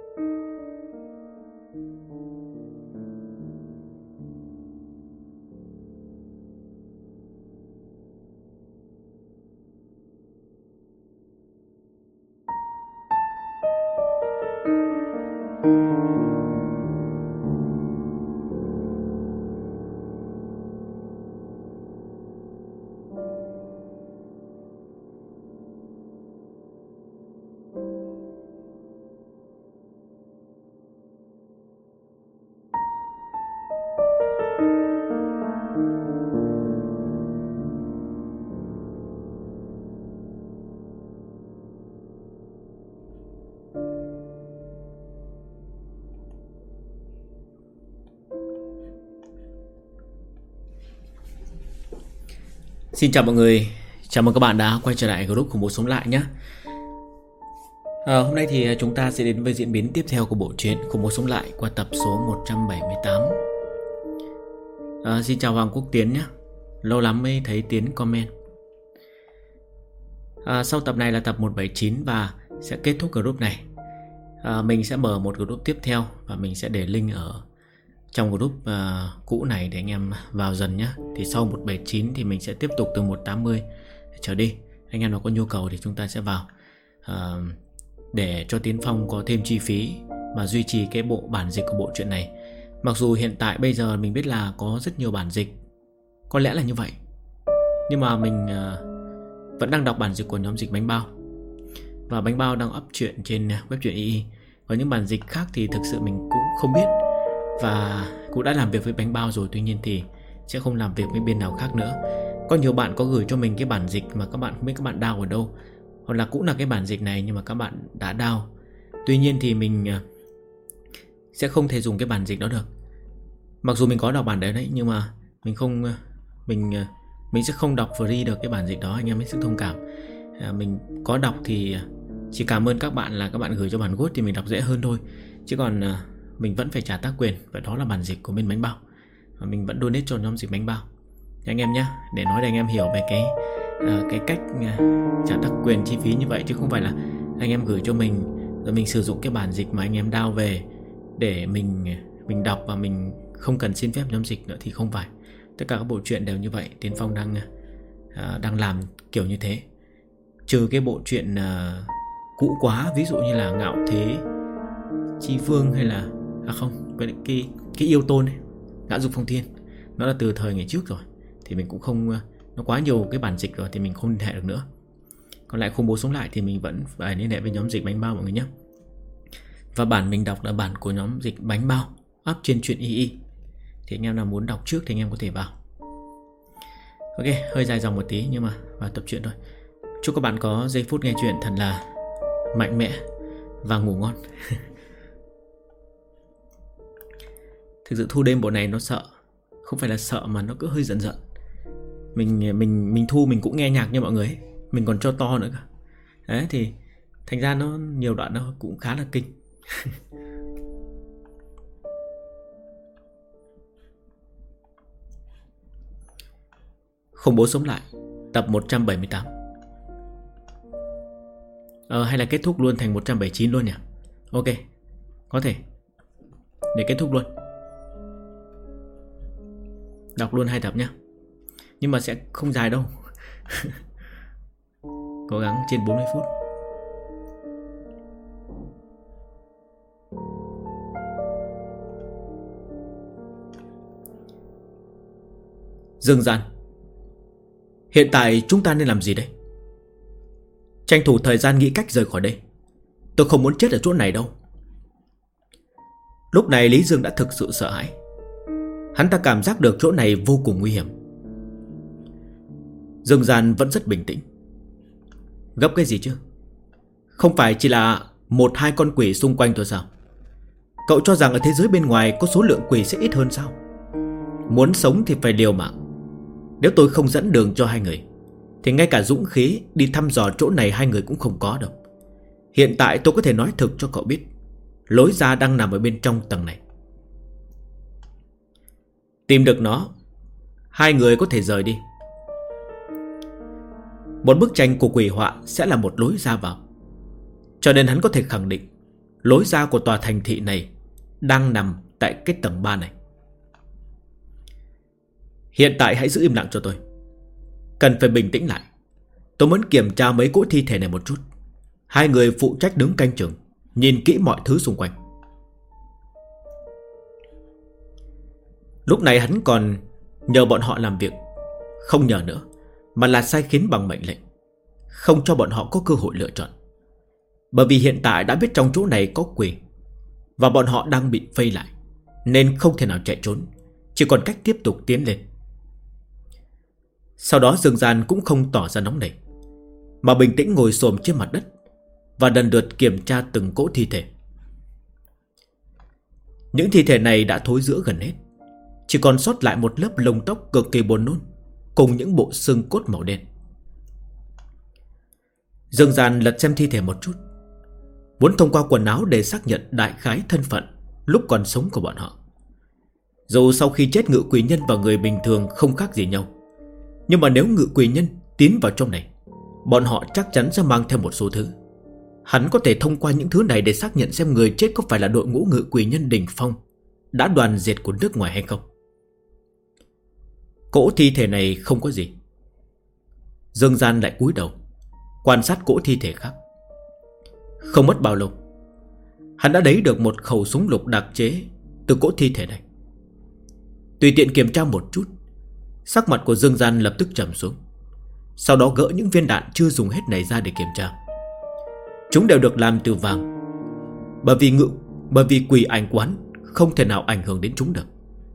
Xin chào mọi người, chào mừng các bạn đã quay trở lại group Khủng Bố Sống Lại nhé. Hôm nay thì chúng ta sẽ đến với diễn biến tiếp theo của bộ truyện Khủng Bố Sống Lại qua tập số 178. Xin chào Hoàng Quốc Tiến nhé, lâu lắm mới thấy Tiến comment. Sau tập này là tập 179 và sẽ kết thúc group này. Mình sẽ mở một group tiếp theo và mình sẽ để link ở trong group cũ này để anh em vào dần nhé. Thì sau 179 thì mình sẽ tiếp tục từ 180 trở đi. Anh em nào có nhu cầu thì chúng ta sẽ vào để cho Tiến Phong có thêm chi phí mà duy trì cái bộ bản dịch của bộ truyện này. Mặc dù hiện tại bây giờ mình biết là có rất nhiều bản dịch, có lẽ là như vậy, nhưng mà mình vẫn đang đọc bản dịch của nhóm dịch Bánh Bao. Và Bánh Bao đang up truyện trên web truyện II. Có những bản dịch khác thì thực sự mình cũng không biết, và cũng đã làm việc với Bánh Bao rồi, tuy nhiên thì sẽ không làm việc với bên nào khác nữa. Có nhiều bạn có gửi cho mình cái bản dịch mà các bạn không biết các bạn download ở đâu, hoặc là cũng là cái bản dịch này nhưng mà các bạn đã download. Tuy nhiên thì mình sẽ không thể dùng cái bản dịch đó được. Mặc dù mình có đọc bản đấy nhưng mà mình sẽ không đọc free được cái bản dịch đó, anh em hết sức thông cảm. Mình có đọc thì chỉ cảm ơn các bạn là các bạn gửi cho bản gốc thì mình đọc dễ hơn thôi, chứ còn mình vẫn phải trả tác quyền, và đó là bản dịch của bên Bánh Bao, và mình vẫn donate cho nhóm dịch Bánh Bao anh em nhé, để nói để anh em hiểu về cái cách trả tác quyền chi phí như vậy, chứ không phải là anh em gửi cho mình rồi mình sử dụng cái bản dịch mà anh em download về để mình đọc và mình không cần xin phép nhóm dịch nữa, thì không phải. Tất cả các bộ truyện đều như vậy. Tiến Phong đang làm kiểu như thế, trừ cái bộ truyện cũ quá, ví dụ như là Ngạo Thế Chi Phương, hay là không, cái Yêu Tôn ấy, Ngã Dục Phong Thiên, nó là từ thời ngày trước rồi, thì mình cũng không, nó quá nhiều cái bản dịch rồi thì mình không liên hệ được nữa. Còn lại Khủng Bố Sống Lại thì mình vẫn phải liên hệ với nhóm dịch Bánh Bao mọi người nhé. Và bản mình đọc là bản của nhóm dịch Bánh Bao up trên truyện II, thì anh em nào muốn đọc trước thì anh em có thể vào. Ok, hơi dài dòng một tí nhưng mà vào tập truyện thôi. Chúc các bạn có giây phút nghe chuyện thật là mạnh mẽ và ngủ ngon. Thực sự thu đêm bộ này nó sợ, không phải là sợ mà nó cứ hơi giận giận. Mình thu mình cũng nghe nhạc như mọi người ấy. Mình còn cho to nữa cả. Đấy thì thành ra nó nhiều đoạn nó cũng khá là kinh. Khủng Bố Sống Lại tập 178. Hay là kết thúc luôn thành 179 luôn nhỉ? Ok, có thể để kết thúc luôn, đọc luôn 2 tập nhé. Nhưng mà sẽ không dài đâu. Cố gắng trên 40 phút. Dương Gian, hiện tại chúng ta nên làm gì đây? Tranh thủ thời gian nghĩ cách rời khỏi đây. Tôi không muốn chết ở chỗ này đâu. Lúc này Lý Dương đã thực sự sợ hãi. Hắn ta cảm giác được chỗ này vô cùng nguy hiểm. Dương Gian vẫn rất bình tĩnh. Gấp cái gì chứ? Không phải chỉ là 1-2 con quỷ xung quanh thôi sao? Cậu cho rằng ở thế giới bên ngoài có số lượng quỷ sẽ ít hơn sao? Muốn sống thì phải liều mạng. Nếu tôi không dẫn đường cho hai người thì ngay cả dũng khí đi thăm dò chỗ này hai người cũng không có đâu. Hiện tại tôi có thể nói thực cho cậu biết, lối ra đang nằm ở bên trong tầng này. Tìm được nó, hai người có thể rời đi. Một bức tranh của quỷ họa sẽ là một lối ra vào, cho nên hắn có thể khẳng định lối ra của tòa thành thị này đang nằm tại cái tầng 3 này. Hiện tại hãy giữ im lặng cho tôi. Cần phải bình tĩnh lại. Tôi muốn kiểm tra mấy cỗ thi thể này một chút. Hai người phụ trách đứng canh chừng, nhìn kỹ mọi thứ xung quanh. Lúc này hắn còn nhờ bọn họ làm việc. Không nhờ nữa, mà là sai khiến bằng mệnh lệnh, không cho bọn họ có cơ hội lựa chọn. Bởi vì hiện tại đã biết trong chỗ này có quỷ, và bọn họ đang bị vây lại, nên không thể nào chạy trốn, chỉ còn cách tiếp tục tiến lên. Sau đó Dương Gian cũng không tỏ ra nóng nảy, mà bình tĩnh ngồi xổm trên mặt đất và lần lượt kiểm tra từng cỗ thi thể. Những thi thể này đã thối rữa gần hết, chỉ còn sót lại một lớp lông tóc cực kỳ buồn nôn cùng những bộ xương cốt màu đen. Dương Gian lật xem thi thể một chút, muốn thông qua quần áo để xác nhận đại khái thân phận lúc còn sống của bọn họ. Dù sau khi chết ngự quỷ nhân và người bình thường không khác gì nhau, nhưng mà nếu ngự quỷ nhân tiến vào trong này, bọn họ chắc chắn sẽ mang theo một số thứ. Hắn có thể thông qua những thứ này để xác nhận xem người chết có phải là đội ngũ ngự quỷ nhân đỉnh phong đã đoàn diệt của nước ngoài hay không. Cỗ thi thể này không có gì. Dương Gian lại cúi đầu quan sát cỗ thi thể khác. Không mất bao lâu, hắn đã lấy được một khẩu súng lục đặc chế từ cỗ thi thể này. Tùy tiện kiểm tra một chút, sắc mặt của Dương Gian lập tức trầm xuống. Sau đó gỡ những viên đạn chưa dùng hết này ra để kiểm tra. Chúng đều được làm từ vàng, bởi vì quỷ ảnh quán không thể nào ảnh hưởng đến chúng được.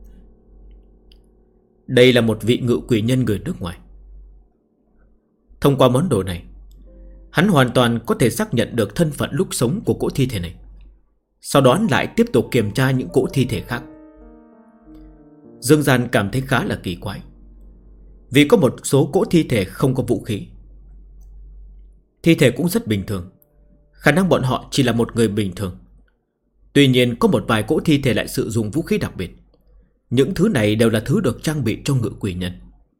Đây là một vị ngự quỷ nhân người nước ngoài. Thông qua món đồ này, hắn hoàn toàn có thể xác nhận được thân phận lúc sống của cỗ thi thể này. Sau đó lại tiếp tục kiểm tra những cỗ thi thể khác. Dương Gian cảm thấy khá là kỳ quái, vì có một số cỗ thi thể không có vũ khí. Thi thể cũng rất bình thường, khả năng bọn họ chỉ là một người bình thường. Tuy nhiên có một vài cỗ thi thể lại sử dụng vũ khí đặc biệt. Những thứ này đều là thứ được trang bị cho ngự quỷ nhân.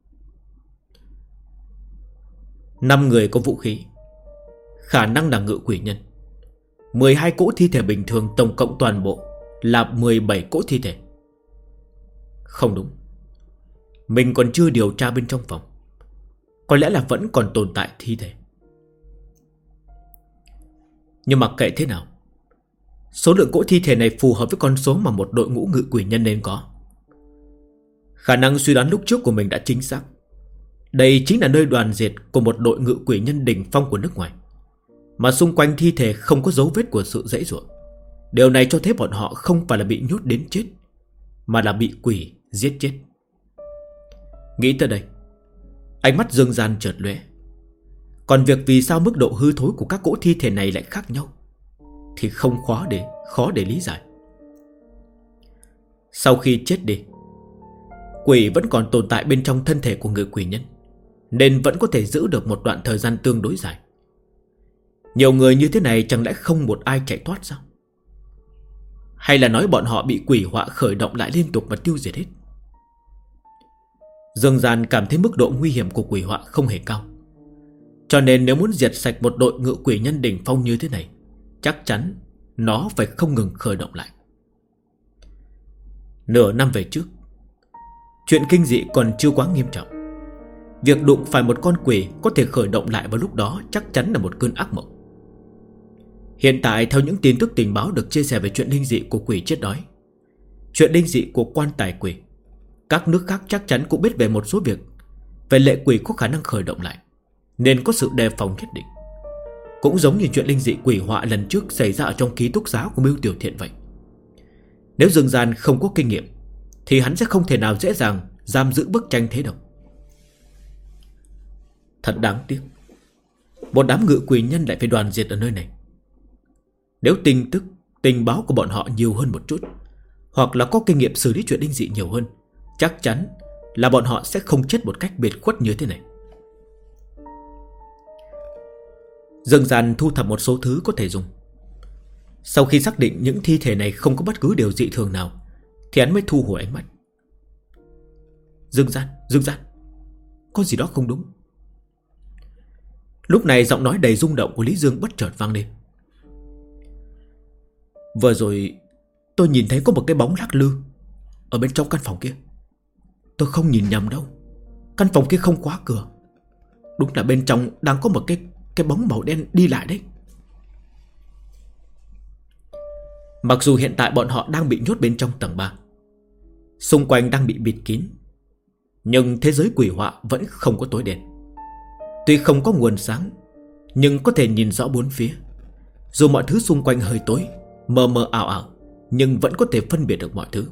5 người có vũ khí, khả năng là ngự quỷ nhân. 12 cỗ thi thể bình thường, tổng cộng toàn bộ là 17 cỗ thi thể. Không đúng, mình còn chưa điều tra bên trong phòng. Có lẽ là vẫn còn tồn tại thi thể. Nhưng mặc kệ thế nào, số lượng cỗ thi thể này phù hợp với con số mà một đội ngũ ngự quỷ nhân nên có. Khả năng suy đoán lúc trước của mình đã chính xác. Đây chính là nơi đoàn diệt của một đội ngự quỷ nhân đỉnh phong của nước ngoài, mà xung quanh thi thể không có dấu vết của sự giãy giụa. Điều này cho thấy bọn họ không phải là bị nhốt đến chết, mà là bị quỷ giết chết. Nghĩ tới đây, ánh mắt Dương Gian chợt lóe. Còn việc vì sao mức độ hư thối của các cỗ thi thể này lại khác nhau thì không khó để lý giải. Sau khi chết đi, quỷ vẫn còn tồn tại bên trong thân thể của người quỷ nhân, nên vẫn có thể giữ được một đoạn thời gian tương đối dài. Nhiều người như thế này chẳng lẽ không một ai chạy thoát sao? Hay là nói bọn họ bị quỷ họa khởi động lại liên tục và tiêu diệt hết? Dương Gian cảm thấy mức độ nguy hiểm của quỷ họa không hề cao, cho nên nếu muốn diệt sạch một đội ngự quỷ nhân đỉnh phong như thế này, chắc chắn nó phải không ngừng khởi động lại. Nửa năm về trước, chuyện kinh dị còn chưa quá nghiêm trọng. Việc đụng phải một con quỷ có thể khởi động lại vào lúc đó chắc chắn là một cơn ác mộng. Hiện tại theo những tin tức tình báo được chia sẻ về chuyện linh dị của quỷ chết đói, chuyện linh dị của quan tài quỷ, các nước khác chắc chắn cũng biết về một số việc về lệ quỷ có khả năng khởi động lại, nên có sự đề phòng nhất định. Cũng giống như chuyện linh dị quỷ họa lần trước xảy ra ở trong ký túc xá của Mưu Tiểu Thiện vậy. Nếu Dương Gian không có kinh nghiệm thì hắn sẽ không thể nào dễ dàng giam giữ bức tranh thế đâu. Thật đáng tiếc, một đám ngự quỷ nhân lại phải đoàn diệt ở nơi này. Nếu tình báo của bọn họ nhiều hơn một chút, hoặc là có kinh nghiệm xử lý chuyện linh dị nhiều hơn, chắc chắn là bọn họ sẽ không chết một cách biệt khuất như thế này. Dương Gian thu thập một số thứ có thể dùng. Sau khi xác định những thi thể này không có bất cứ điều dị thường nào, thì hắn mới thu hồi ánh mắt. Dương Gian, có gì đó không đúng. Lúc này giọng nói đầy rung động của Lý Dương bất chợt vang lên. Vừa rồi tôi nhìn thấy có một cái bóng lắc lư ở bên trong căn phòng kia. Tôi không nhìn nhầm đâu. Căn phòng kia không khóa cửa. Đúng là bên trong đang có một cái bóng màu đen đi lại đấy. Mặc dù hiện tại bọn họ đang bị nhốt bên trong tầng 3, xung quanh đang bị bịt kín, nhưng thế giới quỷ họa vẫn không có tối đen. Tuy không có nguồn sáng, nhưng có thể nhìn rõ bốn phía. Dù mọi thứ xung quanh hơi tối, mờ mờ ảo ảo, nhưng vẫn có thể phân biệt được mọi thứ.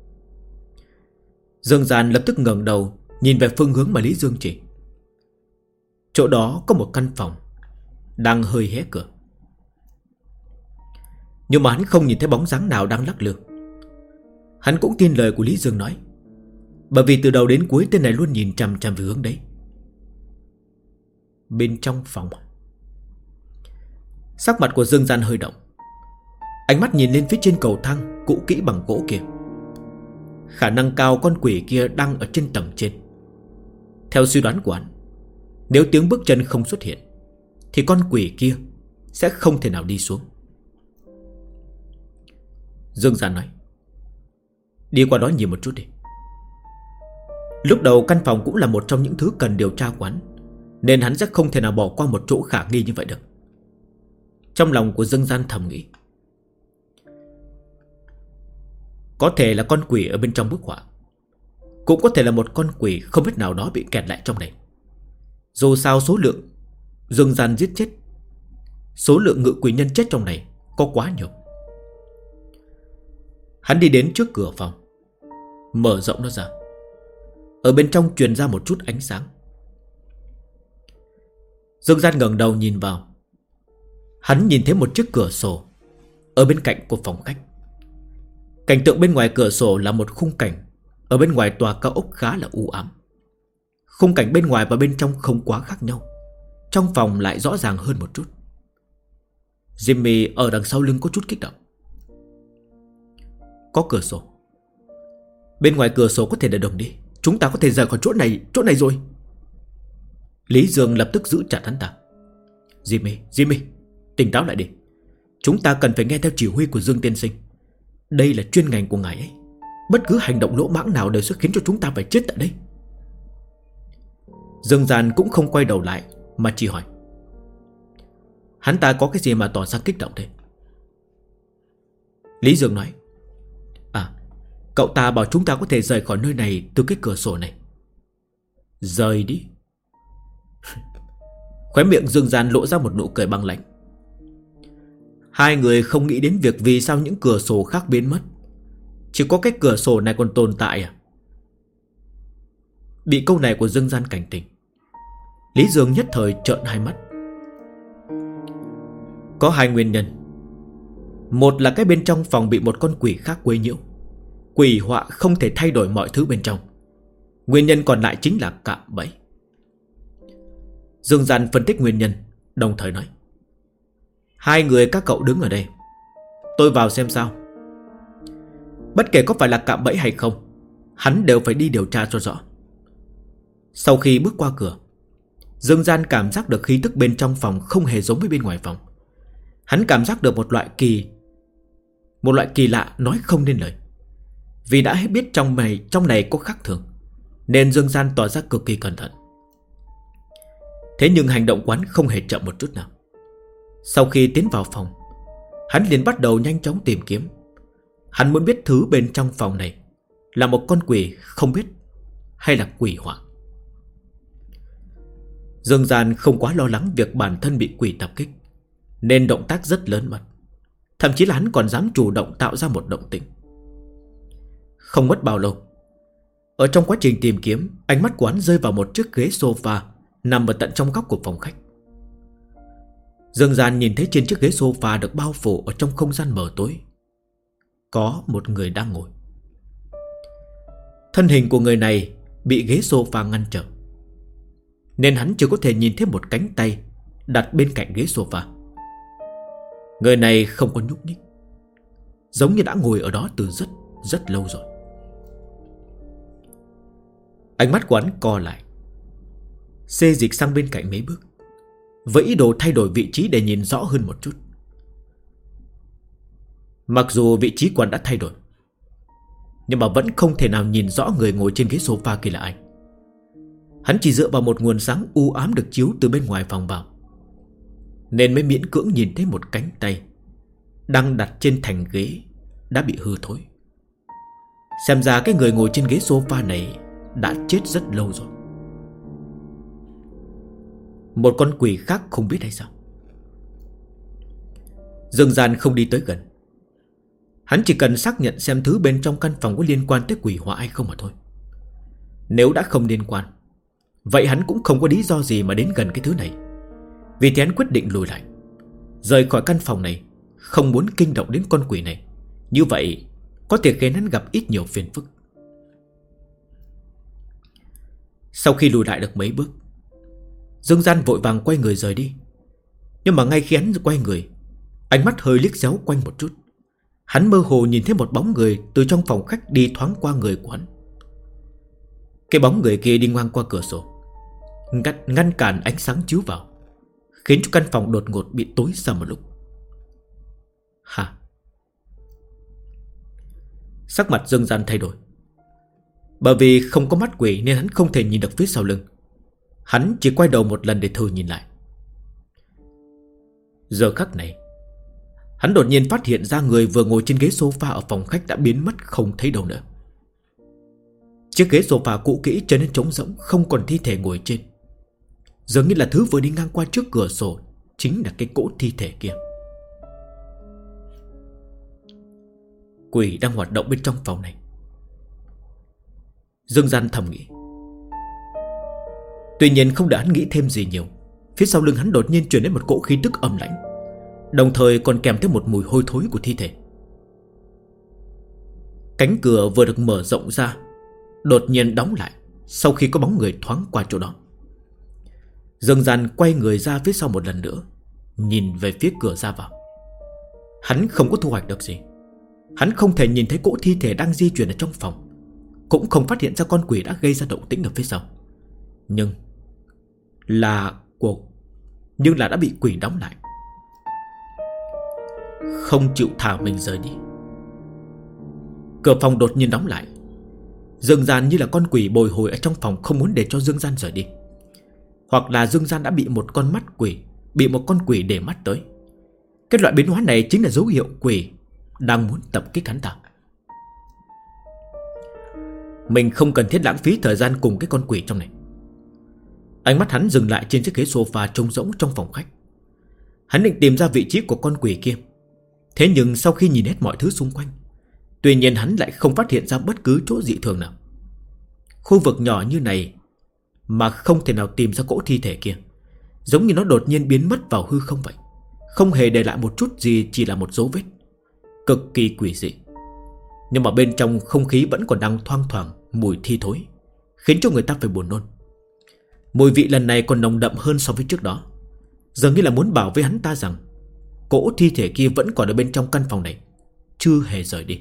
Dương Gian lập tức ngẩng đầu, nhìn về phương hướng mà Lý Dương chỉ. Chỗ đó có một căn phòng đang hơi hé cửa, nhưng mà hắn không nhìn thấy bóng dáng nào đang lắc lư. Hắn cũng tin lời của Lý Dương nói, bởi vì từ đầu đến cuối tên này luôn nhìn chằm chằm về hướng đấy. Bên trong phòng, sắc mặt của Dương Gian hơi động. Ánh mắt nhìn lên phía trên cầu thang cũ kỹ bằng gỗ kia. Khả năng cao con quỷ kia đang ở trên tầng trên. Theo suy đoán của hắn, nếu tiếng bước chân không xuất hiện thì con quỷ kia sẽ không thể nào đi xuống. Dương Gian nói, đi qua đó nhìn một chút đi. Lúc đầu căn phòng cũng là một trong những thứ cần điều tra của hắn, nên hắn sẽ không thể nào bỏ qua một chỗ khả nghi như vậy được. Trong lòng của Dương Gian thầm nghĩ, có thể là con quỷ ở bên trong bức họa, cũng có thể là một con quỷ không biết nào đó bị kẹt lại trong này. Dù sao số lượng Dương Gian giết chết, số lượng ngự quỷ nhân chết trong này có quá nhiều. Hắn đi đến trước cửa phòng, mở rộng nó ra. Ở bên trong truyền ra một chút ánh sáng. Dương Gian ngẩng đầu nhìn vào. Hắn nhìn thấy một chiếc cửa sổ ở bên cạnh của phòng khách. Cảnh tượng bên ngoài cửa sổ là một khung cảnh ở bên ngoài tòa cao ốc khá là u ám. Khung cảnh bên ngoài và bên trong không quá khác nhau, trong phòng lại rõ ràng hơn một chút. Jimmy ở đằng sau lưng có chút kích động. Có cửa sổ. Bên ngoài cửa sổ có thể là đường đi. Chúng ta có thể rời khỏi chỗ này rồi. Lý Dương lập tức giữ chặt hắn ta. Jimmy, tỉnh táo lại đi. Chúng ta cần phải nghe theo chỉ huy của Dương tiên sinh. Đây là chuyên ngành của ngài ấy. Bất cứ hành động lỗ mãng nào đều sẽ khiến cho chúng ta phải chết tại đây. Dương Gian cũng không quay đầu lại, mà chỉ hỏi, hắn ta có cái gì mà tỏ ra kích động thế? Lý Dương nói, cậu ta bảo chúng ta có thể rời khỏi nơi này từ cái cửa sổ này. Rời đi. Khóe miệng Dương Gian lộ ra một nụ cười băng lãnh. Hai người không nghĩ đến việc vì sao những cửa sổ khác biến mất, chỉ có cái cửa sổ này còn tồn tại à? Bị câu này của Dương Gian cảnh tỉnh, Lý Dương nhất thời trợn hai mắt. Có hai nguyên nhân. Một là cái bên trong phòng bị một con quỷ khác quấy nhiễu. Quỷ họa không thể thay đổi mọi thứ bên trong. Nguyên nhân còn lại chính là cạm bẫy. Dương Gian phân tích nguyên nhân, đồng thời nói, hai người các cậu đứng ở đây, tôi vào xem sao. Bất kể có phải là cạm bẫy hay không, hắn đều phải đi điều tra cho rõ. Sau khi bước qua cửa, Dương Gian cảm giác được khí tức bên trong phòng không hề giống với bên ngoài phòng. Hắn cảm giác được một loại kỳ lạ nói không nên lời. Vì đã hết biết trong này có khác thường, nên Dương Gian tỏ ra cực kỳ cẩn thận. Thế nhưng hành động quán không hề chậm một chút nào. Sau khi tiến vào phòng, hắn liền bắt đầu nhanh chóng tìm kiếm. Hắn muốn biết thứ bên trong phòng này là một con quỷ không biết hay là quỷ họa. Dương Gian không quá lo lắng việc bản thân bị quỷ tập kích, nên động tác rất lớn mật. Thậm chí là hắn còn dám chủ động tạo ra một động tĩnh. Không mất bao lâu, ở trong quá trình tìm kiếm, ánh mắt của hắn rơi vào một chiếc ghế sofa nằm ở tận trong góc của phòng khách. Dương Gian nhìn thấy trên chiếc ghế sofa được bao phủ ở trong không gian mờ tối, có một người đang ngồi. Thân hình của người này bị ghế sofa ngăn trở, nên hắn chỉ có thể nhìn thấy một cánh tay đặt bên cạnh ghế sofa. Người này không có nhúc nhích, giống như đã ngồi ở đó từ rất lâu rồi. Ánh mắt của hắn co lại, xê dịch sang bên cạnh mấy bước, với ý đồ thay đổi vị trí để nhìn rõ hơn một chút. Mặc dù vị trí quán đã thay đổi, nhưng mà vẫn không thể nào nhìn rõ người ngồi trên ghế sofa kia là ai. Hắn chỉ dựa vào một nguồn sáng u ám được chiếu từ bên ngoài phòng vào, nên mới miễn cưỡng nhìn thấy một cánh tay đang đặt trên thành ghế đã bị hư thối. Xem ra cái người ngồi trên ghế sofa này đã chết rất lâu rồi. Một con quỷ khác không biết hay sao. Dương Gian không đi tới gần. Hắn chỉ cần xác nhận xem thứ bên trong căn phòng có liên quan tới quỷ hỏa hay không mà thôi. Nếu đã không liên quan, vậy hắn cũng không có lý do gì mà đến gần cái thứ này. Vì thế hắn quyết định lùi lại, rời khỏi căn phòng này, không muốn kinh động đến con quỷ này. Như vậy có thể khiến hắn gặp ít nhiều phiền phức. Sau khi lùi lại được mấy bước, Dương Gian vội vàng quay người rời đi. Nhưng mà ngay khi hắn quay người, ánh mắt hơi liếc xéo quanh một chút, hắn mơ hồ nhìn thấy một bóng người từ trong phòng khách đi thoáng qua người của hắn. Cái bóng người kia đi ngang qua cửa sổ, ngăn cản ánh sáng chiếu vào, khiến cho căn phòng đột ngột bị tối sầm một lúc. Hả? Sắc mặt Dương Gian thay đổi. Bởi vì không có mắt quỷ nên hắn không thể nhìn được phía sau lưng. Hắn chỉ quay đầu một lần để thử nhìn lại. Giờ khắc này, hắn đột nhiên phát hiện ra người vừa ngồi trên ghế sofa ở phòng khách đã biến mất không thấy đâu nữa. Chiếc ghế sofa cũ kỹ trở nên trống rỗng, không còn thi thể ngồi trên. Dường như là thứ vừa đi ngang qua trước cửa sổ chính là cái cỗ thi thể kia. Quỷ đang hoạt động bên trong phòng này. Dương Gian thầm nghĩ. Tuy nhiên không để hắn nghĩ thêm gì nhiều, phía sau lưng hắn đột nhiên truyền đến một cỗ khí tức âm lãnh, đồng thời còn kèm theo một mùi hôi thối của thi thể. Cánh cửa vừa được mở rộng ra, đột nhiên đóng lại sau khi có bóng người thoáng qua chỗ đó. Dương Gian quay người ra phía sau một lần nữa, nhìn về phía cửa ra vào. Hắn không có thu hoạch được gì. Hắn không thể nhìn thấy cỗ thi thể đang di chuyển ở trong phòng, cũng không phát hiện ra con quỷ đã gây ra động tĩnh ở phía sau. Nhưng là đã bị quỷ đóng lại, không chịu thả mình rời đi. Cửa phòng đột nhiên đóng lại. Dương Gian như là con quỷ bồi hồi ở trong phòng, không muốn để cho Dương Gian rời đi. Hoặc là Dương Gian đã bị một con quỷ để mắt tới. Cái loại biến hóa này chính là dấu hiệu quỷ đang muốn tập kích hắn ta. Mình không cần thiết lãng phí thời gian cùng cái con quỷ trong này. Ánh mắt hắn dừng lại trên chiếc ghế sofa trống rỗng trong phòng khách. Hắn định tìm ra vị trí của con quỷ kia. Thế nhưng sau khi nhìn hết mọi thứ xung quanh, tuy nhiên hắn lại không phát hiện ra bất cứ chỗ dị thường nào. Khu vực nhỏ như này mà không thể nào tìm ra cỗ thi thể kia, giống như nó đột nhiên biến mất vào hư không vậy, không hề để lại một chút gì, chỉ là một dấu vết. Cực kỳ quỷ dị. Nhưng mà bên trong không khí vẫn còn đang thoang thoảng mùi thi thối, khiến cho người ta phải buồn nôn. Mùi vị lần này còn nồng đậm hơn so với trước đó, dường như là muốn bảo với hắn ta rằng cỗ thi thể kia vẫn còn ở bên trong căn phòng này, chưa hề rời đi.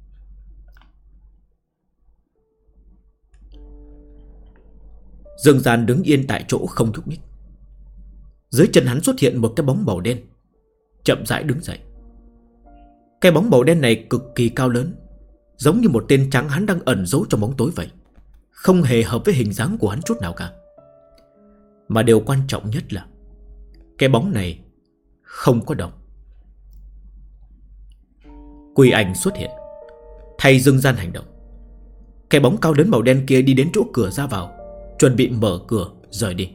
Dương Gian đứng yên tại chỗ không nhúc nhích. Dưới chân hắn xuất hiện một cái bóng màu đen, chậm rãi đứng dậy. Cái bóng màu đen này cực kỳ cao lớn, giống như một tên trắng hắn đang ẩn giấu trong bóng tối vậy, không hề hợp với hình dáng của hắn chút nào cả. Mà điều quan trọng nhất là cái bóng này không có động. Quỷ ảnh xuất hiện, thay Dương Gian hành động. Cái bóng cao lớn màu đen kia đi đến chỗ cửa ra vào, chuẩn bị mở cửa rời đi.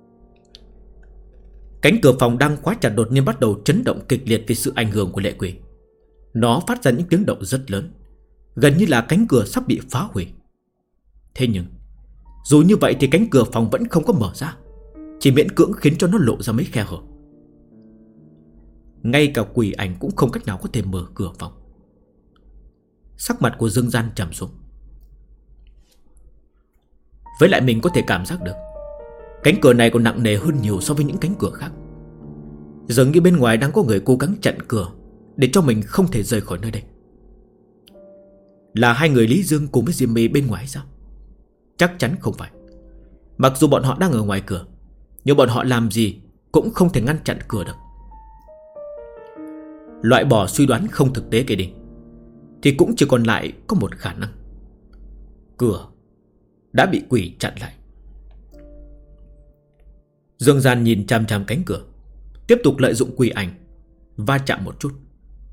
Cánh cửa phòng đang khóa chặt đột nhiên bắt đầu chấn động kịch liệt vì sự ảnh hưởng của lệ quỷ. Nó phát ra những tiếng động rất lớn, gần như là cánh cửa sắp bị phá hủy. Thế nhưng dù như vậy thì cánh cửa phòng vẫn không có mở ra, chỉ miễn cưỡng khiến cho nó lộ ra mấy khe hở. Ngay cả quỷ ảnh cũng không cách nào có thể mở cửa phòng. Sắc mặt của Dương Gian trầm xuống. Với lại mình có thể cảm giác được cánh cửa này còn nặng nề hơn nhiều so với những cánh cửa khác. Dường như bên ngoài đang có người cố gắng chặn cửa để cho mình không thể rời khỏi nơi đây. Là hai người Lý Dương cùng với Diêm My bên ngoài sao? Chắc chắn không phải. Mặc dù bọn họ đang ở ngoài cửa, nhưng bọn họ làm gì cũng không thể ngăn chặn cửa được. loại bỏ suy đoán không thực tế kia đi, thì cũng chỉ còn lại có một khả năng: cửa đã bị quỷ chặn lại. Dương Gian nhìn chằm chằm cánh cửa, tiếp tục lợi dụng quỷ ảnh va chạm một chút.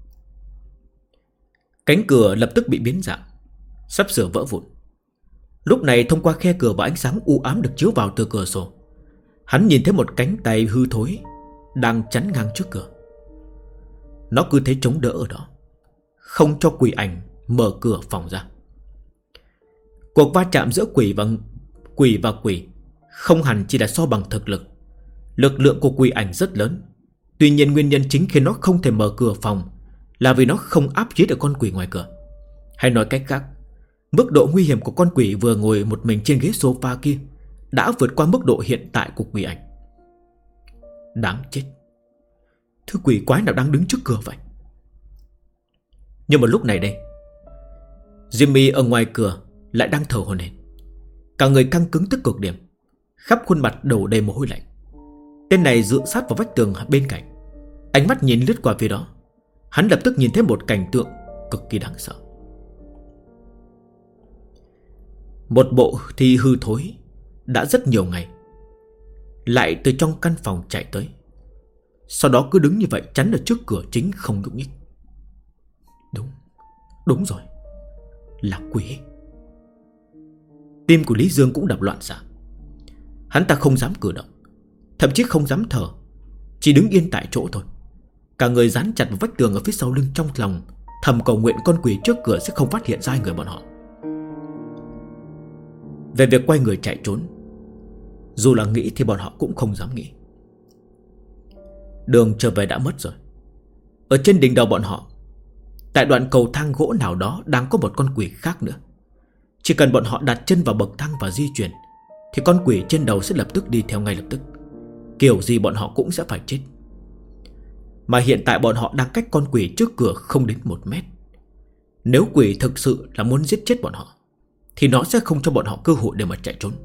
Cánh cửa lập tức bị biến dạng, sắp sửa vỡ vụn. Lúc này thông qua khe cửa và ánh sáng u ám được chiếu vào từ cửa sổ, hắn nhìn thấy một cánh tay hư thối đang chắn ngang trước cửa. Nó cứ thế chống đỡ ở đó, không cho quỷ ảnh mở cửa phòng ra. Cuộc va chạm giữa quỷ và quỷ không hẳn chỉ là so bằng thực lực. Lực lượng của quỷ ảnh rất lớn. Tuy nhiên nguyên nhân chính khiến nó không thể mở cửa phòng là vì nó không áp chế được con quỷ ngoài cửa. Hay nói cách khác, mức độ nguy hiểm của con quỷ vừa ngồi một mình trên ghế sofa kia đã vượt qua mức độ hiện tại của quỷ ảnh. Đáng chết, thứ quỷ quái nào đang đứng trước cửa vậy? Nhưng mà lúc này đây, Jimmy ở ngoài cửa lại đang thở hổn hển, cả người căng cứng tức cực điểm, khắp khuôn mặt đổ đầy mồ hôi lạnh. Tên này dựa sát vào vách tường bên cạnh, ánh mắt nhìn lướt qua phía đó. Hắn lập tức nhìn thấy một cảnh tượng cực kỳ đáng sợ. Một bộ thi hư thối đã rất nhiều ngày lại từ trong căn phòng chạy tới, sau đó cứ đứng như vậy chắn ở trước cửa chính không nhúc nhích. Đúng rồi, là quỷ. Tim của Lý Dương cũng đập loạn xạ. Hắn ta không dám cử động, thậm chí không dám thở, chỉ đứng yên tại chỗ thôi. Cả người dán chặt vào vách tường ở phía sau lưng, trong lòng thầm cầu nguyện con quỷ trước cửa sẽ không phát hiện ra người bọn họ. Về việc quay người chạy trốn, dù là nghĩ thì bọn họ cũng không dám nghĩ. Đường trở về đã mất rồi. Ở trên đỉnh đầu bọn họ, tại đoạn cầu thang gỗ nào đó đang có một con quỷ khác nữa. Chỉ cần bọn họ đặt chân vào bậc thang và di chuyển, thì con quỷ trên đầu sẽ lập tức đi theo ngay lập tức. Kiểu gì bọn họ cũng sẽ phải chết. Mà hiện tại bọn họ đang cách con quỷ trước cửa không đến 1 mét. Nếu quỷ thực sự là muốn giết chết bọn họ, thì nó sẽ không cho bọn họ cơ hội để mà chạy trốn.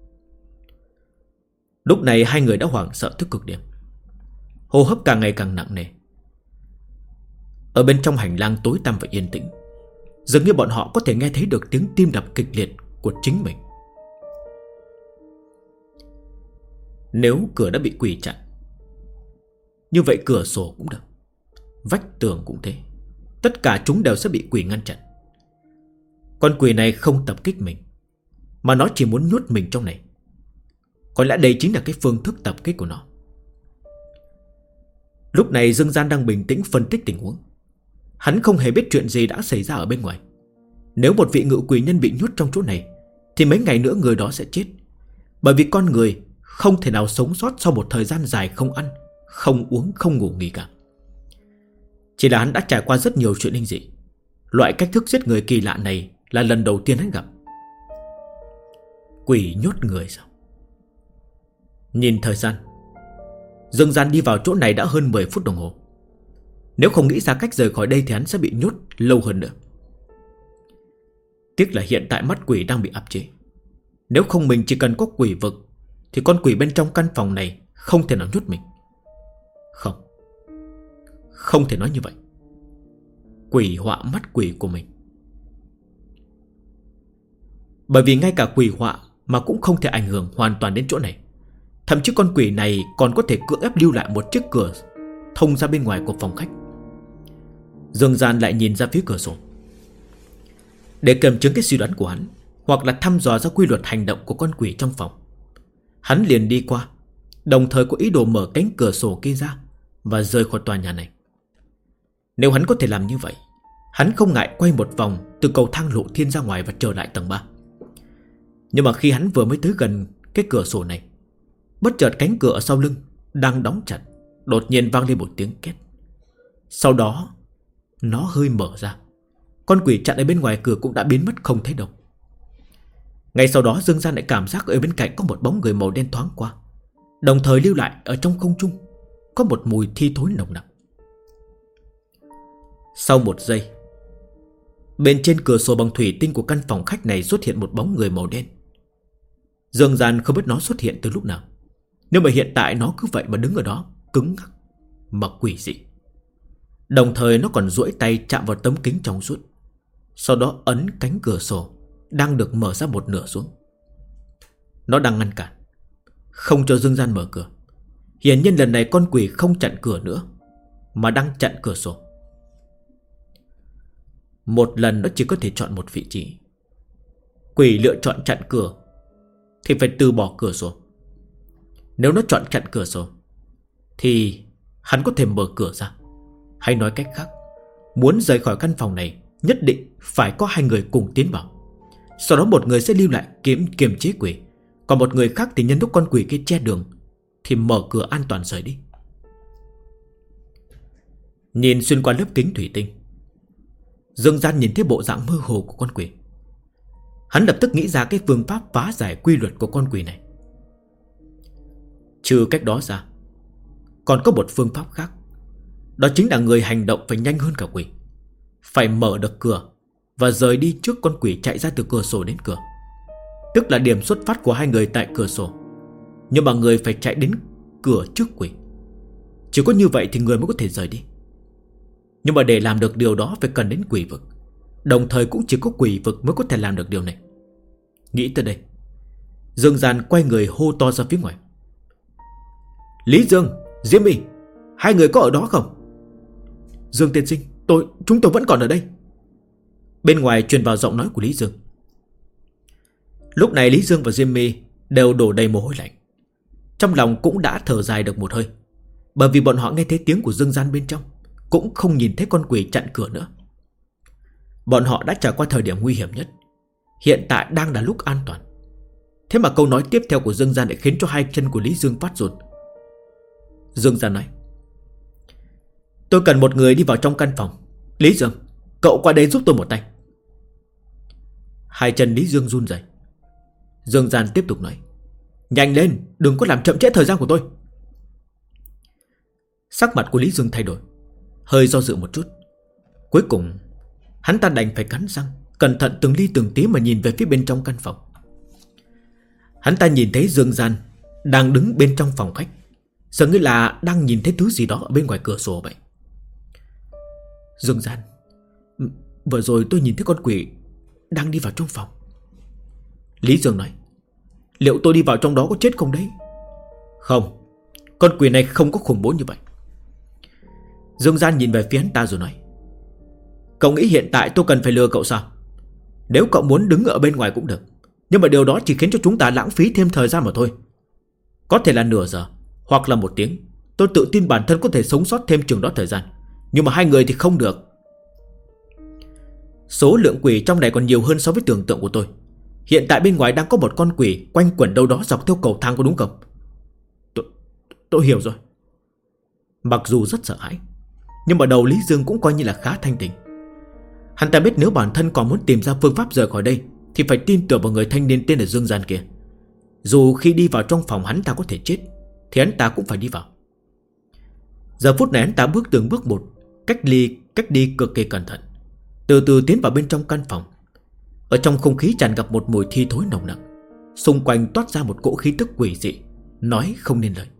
Lúc này hai người đã hoảng sợ tới cực điểm, hô hấp càng ngày càng nặng nề. Ở bên trong hành lang tối tăm và yên tĩnh, dường như bọn họ có thể nghe thấy được tiếng tim đập kịch liệt của chính mình. Nếu cửa đã bị quỷ chặn, như vậy cửa sổ cũng được, vách tường cũng thế, tất cả chúng đều sẽ bị quỷ ngăn chặn. Con quỷ này không tập kích mình, mà nó chỉ muốn nhốt mình trong này. Có lẽ đây chính là cái phương thức tập kích của nó. Lúc này Dương Gian đang bình tĩnh phân tích tình huống. Hắn không hề biết chuyện gì đã xảy ra ở bên ngoài. Nếu một vị ngự quỷ nhân bị nhốt trong chỗ này, thì mấy ngày nữa người đó sẽ chết. Bởi vì con người không thể nào sống sót sau một thời gian dài không ăn, không uống, không ngủ nghỉ cả. Chỉ là hắn đã trải qua rất nhiều chuyện linh dị. Loại cách thức giết người kỳ lạ này là lần đầu tiên hắn gặp. Quỷ nhốt người sao? Nhìn thời gian, Dương Gian đi vào chỗ này đã hơn 10 phút đồng hồ. Nếu không nghĩ ra cách rời khỏi đây thì hắn sẽ bị nhốt lâu hơn nữa. Tiếc là hiện tại mắt quỷ đang bị áp chế. Nếu không mình chỉ cần có quỷ vực, thì con quỷ bên trong căn phòng này không thể nào nhốt mình. Không thể nói như vậy. Quỷ họa mắt quỷ của mình. Bởi vì ngay cả quỷ họa mà cũng không thể ảnh hưởng hoàn toàn đến chỗ này. Thậm chí con quỷ này còn có thể cưỡng ép lưu lại một chiếc cửa thông ra bên ngoài của phòng khách. Dương Gian lại nhìn ra phía cửa sổ. Để kiểm chứng cái suy đoán của hắn, hoặc là thăm dò ra quy luật hành động của con quỷ trong phòng, hắn liền đi qua, đồng thời có ý đồ mở cánh cửa sổ kia ra và rời khỏi tòa nhà này. Nếu hắn có thể làm như vậy, hắn không ngại quay một vòng từ cầu thang lộ thiên ra ngoài và trở lại tầng 3. Nhưng mà khi hắn vừa mới tới gần cái cửa sổ này, bất chợt cánh cửa ở sau lưng đang đóng chặt đột nhiên vang lên một tiếng két. Sau đó nó hơi mở ra. Con quỷ chặn ở bên ngoài cửa cũng đã biến mất không thấy đâu. Ngay sau đó Dương Gian lại cảm giác ở bên cạnh có một bóng người màu đen thoáng qua, đồng thời lưu lại ở trong không trung có một mùi thi thối nồng nặc. Sau một giây, bên trên cửa sổ bằng thủy tinh của căn phòng khách này xuất hiện một bóng người màu đen. Dương Gian không biết nó xuất hiện từ lúc nào, nhưng mà hiện tại nó cứ vậy mà đứng ở đó, cứng ngắc mà quỷ dị. Đồng thời nó còn duỗi tay chạm vào tấm kính trong suốt, sau đó ấn cánh cửa sổ đang được mở ra một nửa xuống. Nó đang ngăn cản, không cho Dương Gian mở cửa. Hiển nhiên lần này con quỷ không chặn cửa nữa, mà đang chặn cửa sổ. Một lần nó chỉ có thể chọn một vị trí. Quỷ lựa chọn chặn cửa thì phải từ bỏ cửa sổ. Nếu nó chọn chặn cửa sổ thì hắn có thể mở cửa ra. Hay nói cách khác, muốn rời khỏi căn phòng này nhất định phải có hai người cùng tiến vào. Sau đó một người sẽ lưu lại kiềm chế quỷ, còn một người khác thì nhân lúc con quỷ kia che đường thì mở cửa an toàn rời đi. Nhìn xuyên qua lớp kính thủy tinh, Dương Gian nhìn thấy bộ dạng mơ hồ của con quỷ. Hắn lập tức nghĩ ra cái phương pháp phá giải quy luật của con quỷ này. Trừ cách đó ra, còn có một phương pháp khác. Đó chính là người hành động phải nhanh hơn cả quỷ, phải mở được cửa và rời đi trước con quỷ chạy ra từ cửa sổ đến cửa. Tức là điểm xuất phát của hai người tại cửa sổ, nhưng mà người phải chạy đến cửa trước quỷ. Chỉ có như vậy thì người mới có thể rời đi. Nhưng mà để làm được điều đó phải cần đến quỷ vực, đồng thời cũng chỉ có quỷ vực mới có thể làm được điều này. Nghĩ tới đây, Dương Gian quay người hô to ra phía ngoài: Lý Dương, Diêm My, hai người có ở đó không? Dương tiên sinh, chúng tôi vẫn còn ở đây. Bên ngoài truyền vào giọng nói của Lý Dương. Lúc này Lý Dương và Diêm My đều đổ đầy mồ hôi lạnh. Trong lòng cũng đã thở dài được một hơi, bởi vì bọn họ nghe thấy tiếng của Dương Gian bên trong, cũng không nhìn thấy con quỷ chặn cửa nữa. Bọn họ đã trải qua thời điểm nguy hiểm nhất, hiện tại đang là lúc an toàn. Thế mà câu nói tiếp theo của Dương Gian lại khiến cho hai chân của Lý Dương phát run. Dương Gian nói: Tôi cần một người đi vào trong căn phòng. Lý Dương, cậu qua đây giúp tôi một tay. Hai chân Lý Dương run rẩy. Dương Gian tiếp tục nói: Nhanh lên, đừng có làm chậm trễ thời gian của tôi. Sắc mặt của Lý Dương thay đổi, hơi do dự một chút. Cuối cùng hắn ta đành phải cắn răng, cẩn thận từng ly từng tí mà nhìn về phía bên trong căn phòng. Hắn ta nhìn thấy Dương Gian đang đứng bên trong phòng khách, dường như là đang nhìn thấy thứ gì đó ở bên ngoài cửa sổ vậy. Dương Gian, vừa rồi tôi nhìn thấy con quỷ đang đi vào trong phòng. Lý Dương nói: Liệu tôi đi vào trong đó có chết không đấy? Không, con quỷ này không có khủng bố như vậy. Dương Gian nhìn về phía hắn ta rồi nói: Cậu nghĩ hiện tại tôi cần phải lừa cậu sao? Nếu cậu muốn đứng ở bên ngoài cũng được, nhưng mà điều đó chỉ khiến cho chúng ta lãng phí thêm thời gian mà thôi. Có thể là nửa giờ hoặc là 1 tiếng. Tôi tự tin bản thân có thể sống sót thêm chừng đó thời gian, nhưng mà hai người thì không được. Số lượng quỷ trong này còn nhiều hơn so với tưởng tượng của tôi. Hiện tại bên ngoài đang có một con quỷ quanh quẩn đâu đó dọc theo cầu thang, có đúng không? Tôi hiểu rồi. Mặc dù rất sợ hãi, nhưng mà đầu Lý Dương cũng coi như là khá thanh tỉnh. Hắn ta biết nếu bản thân còn muốn tìm ra phương pháp rời khỏi đây thì phải tin tưởng vào người thanh niên tên là Dương Gian kia. Dù khi đi vào trong phòng hắn ta có thể chết thì hắn ta cũng phải đi vào. Giờ phút này hắn ta bước từng bước một, cách đi cực kỳ cẩn thận, từ từ tiến vào bên trong căn phòng. Ở trong không khí tràn ngập một mùi thi thối nồng nặc, xung quanh toát ra một cỗ khí tức quỷ dị, nói không nên lời.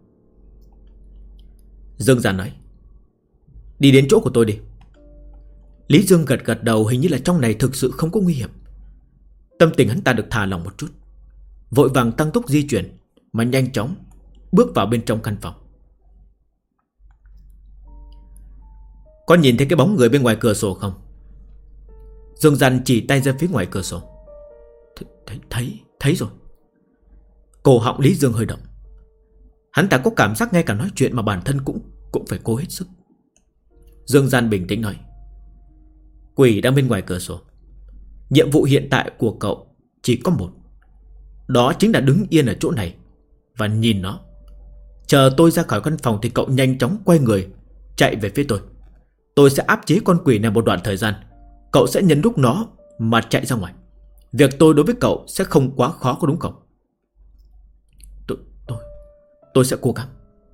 Dương Gian nói: Đi đến chỗ của tôi đi. Lý Dương gật đầu, hình như là trong này thực sự không có nguy hiểm. Tâm tình hắn ta được thả lỏng một chút, vội vàng tăng tốc di chuyển mà nhanh chóng bước vào bên trong căn phòng. Có nhìn thấy cái bóng người bên ngoài cửa sổ không? Dương Gian chỉ tay ra phía ngoài cửa sổ. Thấy rồi. Cổ họng Lý Dương hơi động. Hắn ta có cảm giác ngay cả nói chuyện mà bản thân cũng phải cố hết sức. Dương Gian bình tĩnh nói: Quỷ đang bên ngoài cửa sổ. Nhiệm vụ hiện tại của cậu chỉ có một, đó chính là đứng yên ở chỗ này và nhìn nó. Chờ tôi ra khỏi căn phòng thì cậu nhanh chóng quay người chạy về phía tôi. Tôi sẽ áp chế con quỷ này một đoạn thời gian. Cậu sẽ nhân lúc nó mà chạy ra ngoài. Việc tôi đối với cậu sẽ không quá khó, có đúng không? Tôi sẽ cố gắng.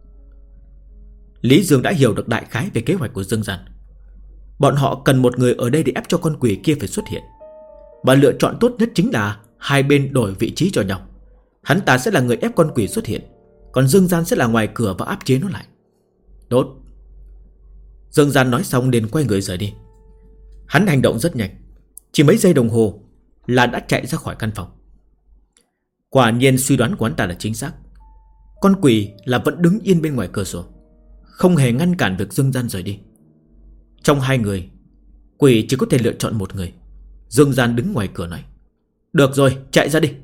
Lý Dương đã hiểu được đại khái về kế hoạch của Dương Gian. Bọn họ cần một người ở đây để ép cho con quỷ kia phải xuất hiện. Và lựa chọn tốt nhất chính là hai bên đổi vị trí cho nhau. Hắn ta sẽ là người ép con quỷ xuất hiện, còn Dương Gian sẽ là ngoài cửa và áp chế nó lại. Tốt. Dương Gian nói xong liền quay người rời đi. Hắn hành động rất nhanh, chỉ mấy giây đồng hồ là đã chạy ra khỏi căn phòng. Quả nhiên suy đoán của hắn ta là chính xác. Con quỷ là vẫn đứng yên bên ngoài cửa sổ, không hề ngăn cản việc Dương Gian rời đi. Trong hai người, quỷ chỉ có thể lựa chọn một người. Dương Gian đứng ngoài cửa nói: được rồi, chạy ra đi.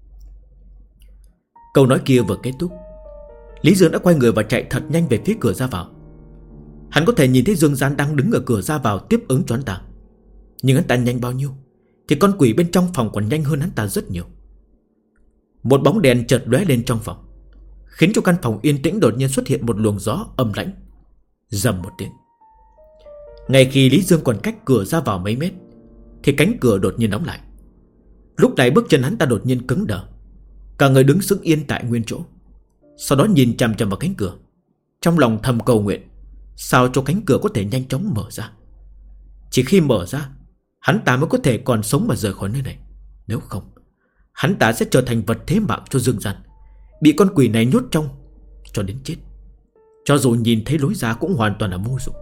Câu nói kia vừa kết thúc, Lý Dương đã quay người và chạy thật nhanh về phía cửa ra vào. Hắn có thể nhìn thấy Dương Gian đang đứng ở cửa ra vào tiếp ứng cho hắn ta. Nhưng hắn ta nhanh bao nhiêu thì con quỷ bên trong phòng còn nhanh hơn hắn ta rất nhiều. Một bóng đèn chợt lóe lên trong phòng, khiến cho căn phòng yên tĩnh đột nhiên xuất hiện một luồng gió âm lãnh. Rầm một tiếng. Ngay khi Lý Dương còn cách cửa ra vào mấy mét thì cánh cửa đột nhiên đóng lại. Lúc này bước chân hắn ta đột nhiên cứng đờ, cả người đứng sững yên tại nguyên chỗ. Sau đó nhìn chằm chằm vào cánh cửa, trong lòng thầm cầu nguyện sao cho cánh cửa có thể nhanh chóng mở ra. Chỉ khi mở ra, hắn ta mới có thể còn sống mà rời khỏi nơi này. Nếu không, hắn ta sẽ trở thành vật thế mạng cho Dương Gian, bị con quỷ này nhốt trong cho đến chết. Cho dù nhìn thấy lối ra cũng hoàn toàn là vô dụng.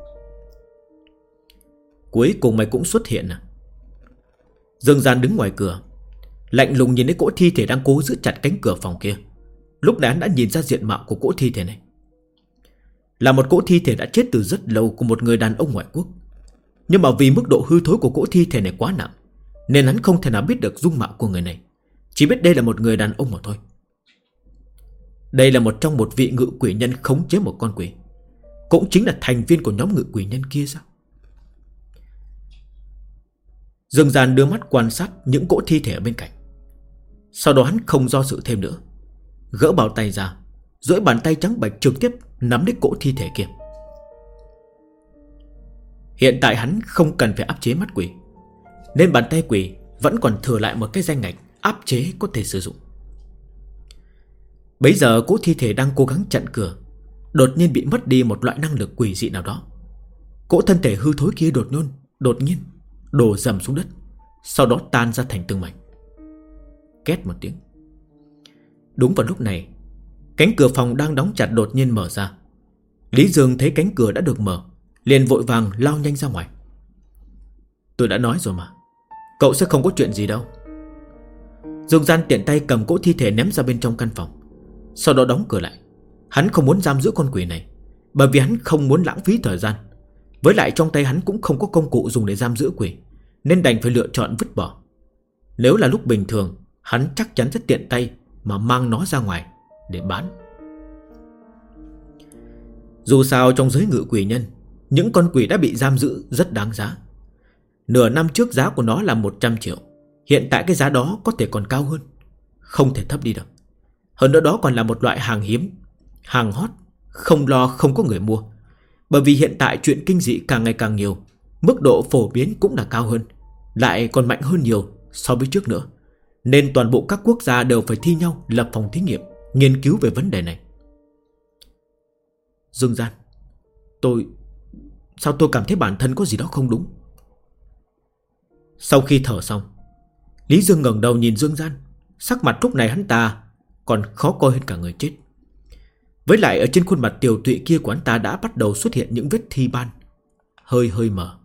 Cuối cùng mày cũng xuất hiện à? Dương Gian đứng ngoài cửa, lạnh lùng nhìn thấy cỗ thi thể đang cố giữ chặt cánh cửa phòng kia. Lúc này hắn đã nhìn ra diện mạo của cỗ thi thể này. Là một cỗ thi thể đã chết từ rất lâu của một người đàn ông ngoại quốc. Nhưng mà vì mức độ hư thối của cỗ thi thể này quá nặng, nên hắn không thể nào biết được dung mạo của người này, chỉ biết đây là một người đàn ông mà thôi. Đây là một trong một vị ngự quỷ nhân khống chế một con quỷ, cũng chính là thành viên của nhóm ngự quỷ nhân kia sao? Dương Gian đưa mắt quan sát những cỗ thi thể ở bên cạnh. Sau đó hắn không do dự thêm nữa, gỡ bao tay ra, duỗi bàn tay trắng bạch trực tiếp nắm lấy cỗ thi thể kia. Hiện tại hắn không cần phải áp chế mắt quỷ, nên bàn tay quỷ vẫn còn thừa lại một cái danh ngạch áp chế có thể sử dụng. Bấy giờ cỗ thi thể đang cố gắng chặn cửa đột nhiên bị mất đi một loại năng lực quỷ dị nào đó. Cỗ thân thể hư thối kia đột nhiên đổ dầm xuống đất, sau đó tan ra thành từng mảnh. Két một tiếng. Đúng vào lúc này, cánh cửa phòng đang đóng chặt đột nhiên mở ra. Lý Dương thấy cánh cửa đã được mở, liền vội vàng lao nhanh ra ngoài. Tôi đã nói rồi mà, cậu sẽ không có chuyện gì đâu. Dương Gian tiện tay cầm cỗ thi thể ném ra bên trong căn phòng, sau đó đóng cửa lại. Hắn không muốn giam giữ con quỷ này, bởi vì hắn không muốn lãng phí thời gian. Với lại trong tay hắn cũng không có công cụ dùng để giam giữ quỷ, nên đành phải lựa chọn vứt bỏ. Nếu là lúc bình thường, hắn chắc chắn sẽ tiện tay mà mang nó ra ngoài để bán. Dù sao trong giới ngự quỷ nhân, những con quỷ đã bị giam giữ rất đáng giá. Nửa năm trước giá của nó là 100 triệu, hiện tại cái giá đó có thể còn cao hơn, không thể thấp đi được. Hơn nữa đó còn là một loại hàng hiếm, hàng hot, không lo không có người mua. Bởi vì hiện tại chuyện kinh dị càng ngày càng nhiều, mức độ phổ biến cũng là cao hơn, lại còn mạnh hơn nhiều so với trước nữa. Nên toàn bộ các quốc gia đều phải thi nhau lập phòng thí nghiệm, nghiên cứu về vấn đề này. Dương Gian, sao tôi cảm thấy bản thân có gì đó không đúng? Sau khi thở xong, Lý Dương ngẩng đầu nhìn Dương Gian. Sắc mặt lúc này hắn ta còn khó coi hơn cả người chết. Với lại ở trên khuôn mặt tiều tụy kia của hắn ta đã bắt đầu xuất hiện những vết thi ban hơi mờ.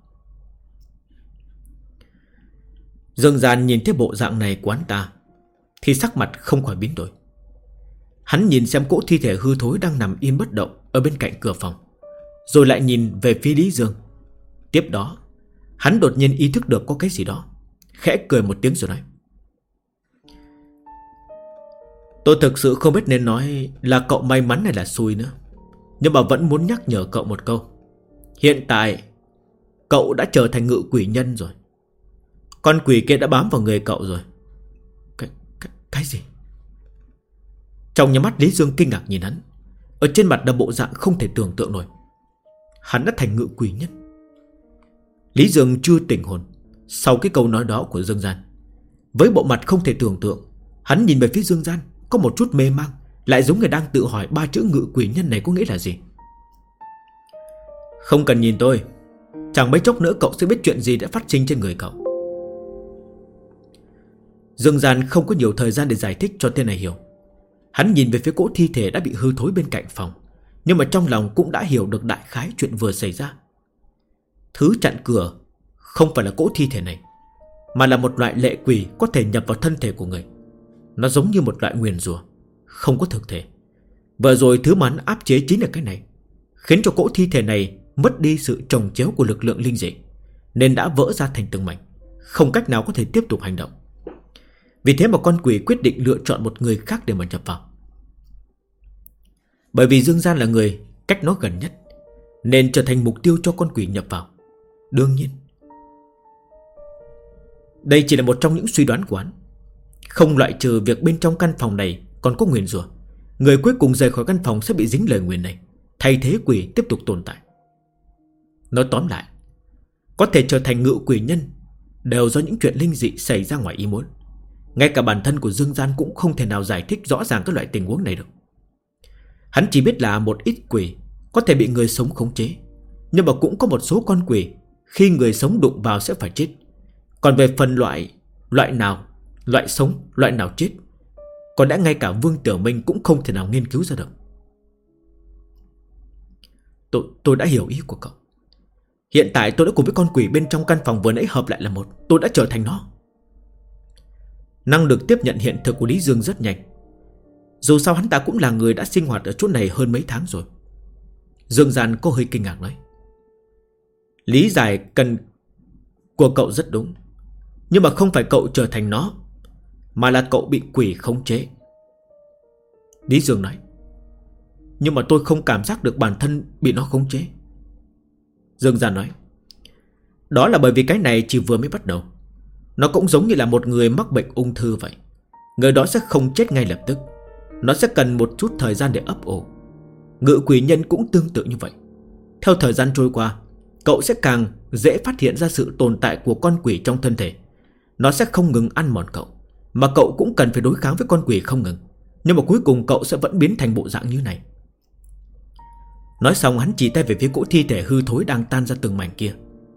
Dương Gian nhìn thấy bộ dạng này của hắn ta thì sắc mặt không khỏi biến đổi. Hắn nhìn xem cỗ thi thể hư thối đang nằm im bất động ở bên cạnh cửa phòng, rồi lại nhìn về phía Lý Dương. Tiếp đó hắn đột nhiên ý thức được có cái gì đó, khẽ cười một tiếng rồi nói: tôi thực sự không biết nên nói là cậu may mắn hay là xui nữa, nhưng mà vẫn muốn nhắc nhở cậu một câu. Hiện tại cậu đã trở thành ngự quỷ nhân rồi. Con quỷ kia đã bám vào người cậu rồi. Cái gì? Trong nhà mắt Lý Dương kinh ngạc nhìn hắn, ở trên mặt là bộ dạng không thể tưởng tượng nổi. Hắn đã thành ngự quỷ nhân. Lý Dương chưa tỉnh hồn sau cái câu nói đó của Dương Gian. Với bộ mặt không thể tưởng tượng, hắn nhìn về phía Dương Gian có một chút mê mang, lại giống người đang tự hỏi ba chữ ngự quỷ nhân này có nghĩa là gì. Không cần nhìn tôi, chẳng mấy chốc nữa cậu sẽ biết chuyện gì đã phát sinh trên người cậu. Dương Gian không có nhiều thời gian để giải thích cho tên này hiểu. Hắn nhìn về phía cỗ thi thể đã bị hư thối bên cạnh phòng, nhưng mà trong lòng cũng đã hiểu được đại khái chuyện vừa xảy ra, Thứ chặn cửa không phải là cỗ thi thể này, mà là một loại lệ quỷ có thể nhập vào thân thể của người. Nó giống như một loại nguyền rủa, không có thực thể. Vừa rồi thứ mà hắn áp chế chính là cái này, khiến cho cỗ thi thể này mất đi sự chồng chéo của lực lượng linh dị, nên đã vỡ ra thành từng mảnh, không cách nào có thể tiếp tục hành động. Vì thế mà con quỷ quyết định lựa chọn một người khác để mà nhập vào. Bởi vì Dương Gian là người cách nó gần nhất, nên trở thành mục tiêu cho con quỷ nhập vào. Đương nhiên đây chỉ là một trong những suy đoán của hắn, không loại trừ việc bên trong căn phòng này còn có nguyền rủa. Người cuối cùng rời khỏi căn phòng sẽ bị dính lời nguyền này, thay thế quỷ tiếp tục tồn tại. Nói tóm lại, có thể trở thành ngự quỷ nhân đều do những chuyện linh dị xảy ra ngoài ý muốn. Ngay cả bản thân của Dương Gian cũng không thể nào giải thích rõ ràng các loại tình huống này được. Hắn chỉ biết là một ít quỷ có thể bị người sống khống chế, nhưng mà cũng có một số con quỷ khi người sống đụng vào sẽ phải chết. Còn về phần loại nào, loại sống, loại nào chết, còn đã ngay cả Vương Tiểu Minh cũng không thể nào nghiên cứu ra được. Tôi đã hiểu ý của cậu. Hiện tại tôi đã cùng với con quỷ bên trong căn phòng vừa nãy hợp lại là một. Tôi đã trở thành nó. Năng lực tiếp nhận hiện thực của Lý Dương rất nhanh. Dù sao hắn ta cũng là người đã sinh hoạt ở chỗ này hơn mấy tháng rồi. Dương Gian có hơi kinh ngạc nói, lý giải cần của cậu rất đúng, nhưng mà không phải cậu trở thành nó, mà là cậu bị quỷ khống chế. Lý Dương nói, nhưng mà tôi không cảm giác được bản thân bị nó khống chế. Dương Gian nói, đó là bởi vì cái này chỉ vừa mới bắt đầu. Nó cũng giống như là một người mắc bệnh ung thư vậy. Người đó sẽ không chết ngay lập tức, nó sẽ cần một chút thời gian để ấp ủ. Ngự quỷ nhân cũng tương tự như vậy. Theo thời gian trôi qua, cậu sẽ càng dễ phát hiện ra sự tồn tại của con quỷ trong thân thể. Nó sẽ không ngừng ăn mòn cậu, mà cậu cũng cần phải đối kháng với con quỷ không ngừng. Nhưng mà cuối cùng cậu sẽ vẫn biến thành bộ dạng như này. Nói xong hắn chỉ tay về phía cỗ thi thể hư thối đang tan ra từng mảnh kia.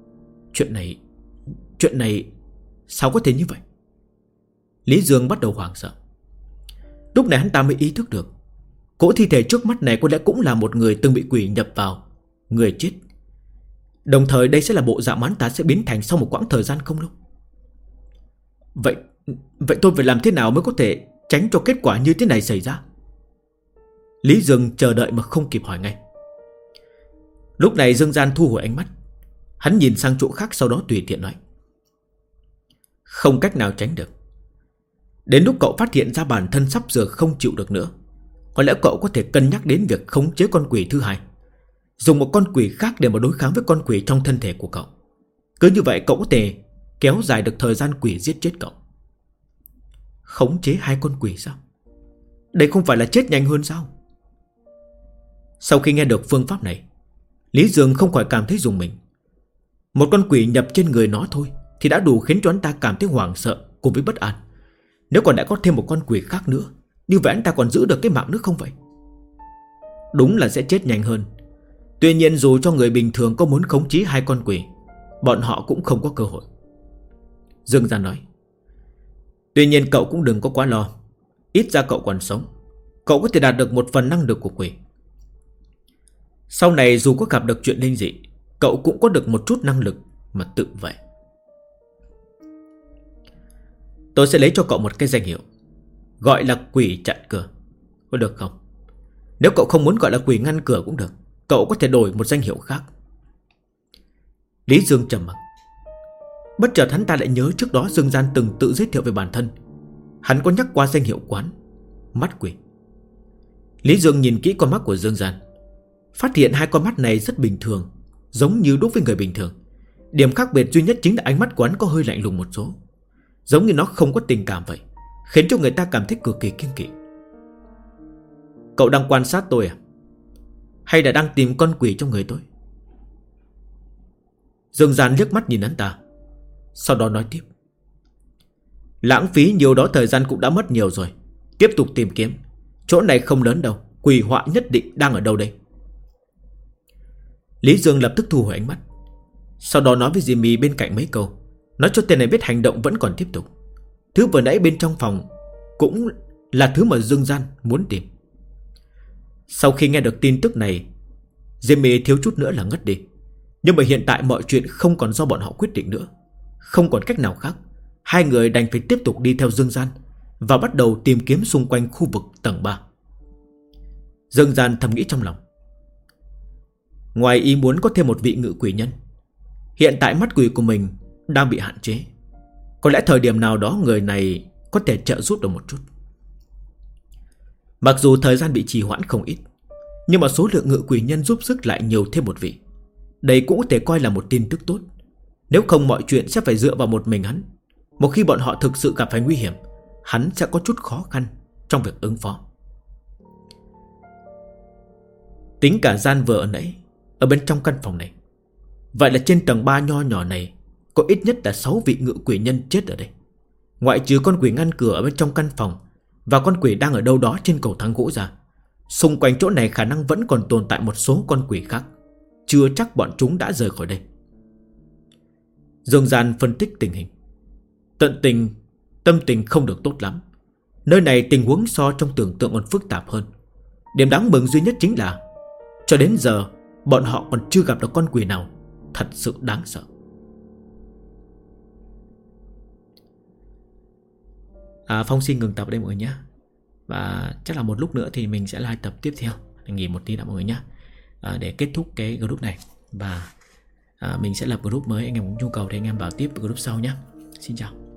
Chuyện này sao có thể như vậy? Lý Dương bắt đầu hoảng sợ. Lúc này hắn ta mới ý thức được, cỗ thi thể trước mắt này có lẽ cũng là một người từng bị quỷ nhập vào, người chết. Đồng thời đây sẽ là bộ dạng hắn ta sẽ biến thành sau một quãng thời gian không lâu. Vậy tôi phải làm thế nào mới có thể tránh cho kết quả như thế này xảy ra? Lý Dương chờ đợi mà không kịp hỏi ngay. Lúc này Dương Gian thu hồi ánh mắt. Hắn nhìn sang chỗ khác, sau đó tùy tiện nói, không cách nào tránh được. Đến lúc cậu phát hiện ra bản thân sắp sửa không chịu được nữa, có lẽ cậu có thể cân nhắc đến việc khống chế con quỷ thứ hai, dùng một con quỷ khác để mà đối kháng với con quỷ trong thân thể của cậu. Cứ như vậy cậu có thể kéo dài được thời gian quỷ giết chết cậu. Khống chế hai con quỷ sao? Đây không phải là chết nhanh hơn sao? Sau khi nghe được phương pháp này, Lý Dương không khỏi cảm thấy rùng mình. Một con quỷ nhập trên người nó thôi thì đã đủ khiến cho anh ta cảm thấy hoảng sợ cùng với bất an. Nếu còn đã có thêm một con quỷ khác nữa, như vậy anh ta còn giữ được cái mạng nữa không vậy? Đúng là sẽ chết nhanh hơn. Tuy nhiên dù cho người bình thường có muốn khống chế hai con quỷ, bọn họ cũng không có cơ hội. Dương Gian nói, tuy nhiên cậu cũng đừng có quá lo. Ít ra cậu còn sống, cậu có thể đạt được một phần năng lực của quỷ. Sau này dù có gặp được chuyện linh dị, cậu cũng có được một chút năng lực mà tự vệ. Tôi sẽ lấy cho cậu một cái danh hiệu, gọi là quỷ chặn cửa, có được không? Nếu cậu không muốn gọi là quỷ ngăn cửa cũng được, cậu có thể đổi một danh hiệu khác. Lý Dương trầm mặc. Bất chợt hắn ta lại nhớ trước đó Dương Gian từng tự giới thiệu về bản thân. Hắn có nhắc qua danh hiệu quán, mắt quỷ. Lý Dương nhìn kỹ con mắt của Dương Gian, phát hiện hai con mắt này rất bình thường, giống như đối với người bình thường. Điểm khác biệt duy nhất chính là ánh mắt của hắn có hơi lạnh lùng một số, giống như nó không có tình cảm vậy, khiến cho người ta cảm thấy cực kỳ kiêng kỵ. Cậu đang quan sát tôi à? Hay là đang tìm con quỷ trong người tôi? Dương Gian liếc mắt nhìn hắn ta, sau đó nói tiếp, lãng phí nhiều đó thời gian cũng đã mất nhiều rồi. Tiếp tục tìm kiếm. Chỗ này không lớn đâu, quỷ họa nhất định đang ở đâu đây? Lý Dương lập tức thu hồi ánh mắt, sau đó nói với Jimmy bên cạnh mấy câu, nói cho tên này biết hành động vẫn còn tiếp tục. Thứ vừa nãy bên trong phòng cũng là thứ mà Dương Gian muốn tìm. Sau khi nghe được tin tức này, Jimmy thiếu chút nữa là ngất đi. Nhưng mà hiện tại mọi chuyện không còn do bọn họ quyết định nữa. Không còn cách nào khác. Hai người đành phải tiếp tục đi theo Dương Gian và bắt đầu tìm kiếm xung quanh khu vực tầng 3. Dương Gian thầm nghĩ trong lòng, ngoài ý muốn có thêm một vị ngự quỷ nhân, hiện tại mắt quỷ của mình đang bị hạn chế. Có lẽ thời điểm nào đó người này có thể trợ giúp được một chút. Mặc dù thời gian bị trì hoãn không ít, nhưng mà số lượng ngự quỷ nhân giúp sức lại nhiều thêm một vị. Đây cũng có thể coi là một tin tức tốt. Nếu không mọi chuyện sẽ phải dựa vào một mình hắn. Một khi bọn họ thực sự gặp phải nguy hiểm, hắn sẽ có chút khó khăn trong việc ứng phó. Tính cả gian vừa ở nãy, ở bên trong căn phòng này, vậy là trên tầng 3 nho nhỏ này có ít nhất là 6 vị ngự quỷ nhân chết ở đây. Ngoại trừ con quỷ ngăn cửa ở bên trong căn phòng và con quỷ đang ở đâu đó trên cầu thang gỗ ra, xung quanh chỗ này khả năng vẫn còn tồn tại một số con quỷ khác. Chưa chắc bọn chúng đã rời khỏi đây. Dương Gian phân tích tình hình. Tâm tình không được tốt lắm. Nơi này tình huống so trong tưởng tượng còn phức tạp hơn. Điểm đáng mừng duy nhất chính là cho đến giờ bọn họ còn chưa gặp được con quỷ nào thật sự đáng sợ. Phong xin ngừng tập ở đây mọi người nhé. Và chắc là một lúc nữa thì mình sẽ live tập tiếp theo. Nghỉ một tí đã mọi người nhé, để kết thúc cái group này. Và mình sẽ lập group mới. Anh em có nhu cầu thì anh em vào tiếp group sau nhé. Xin chào.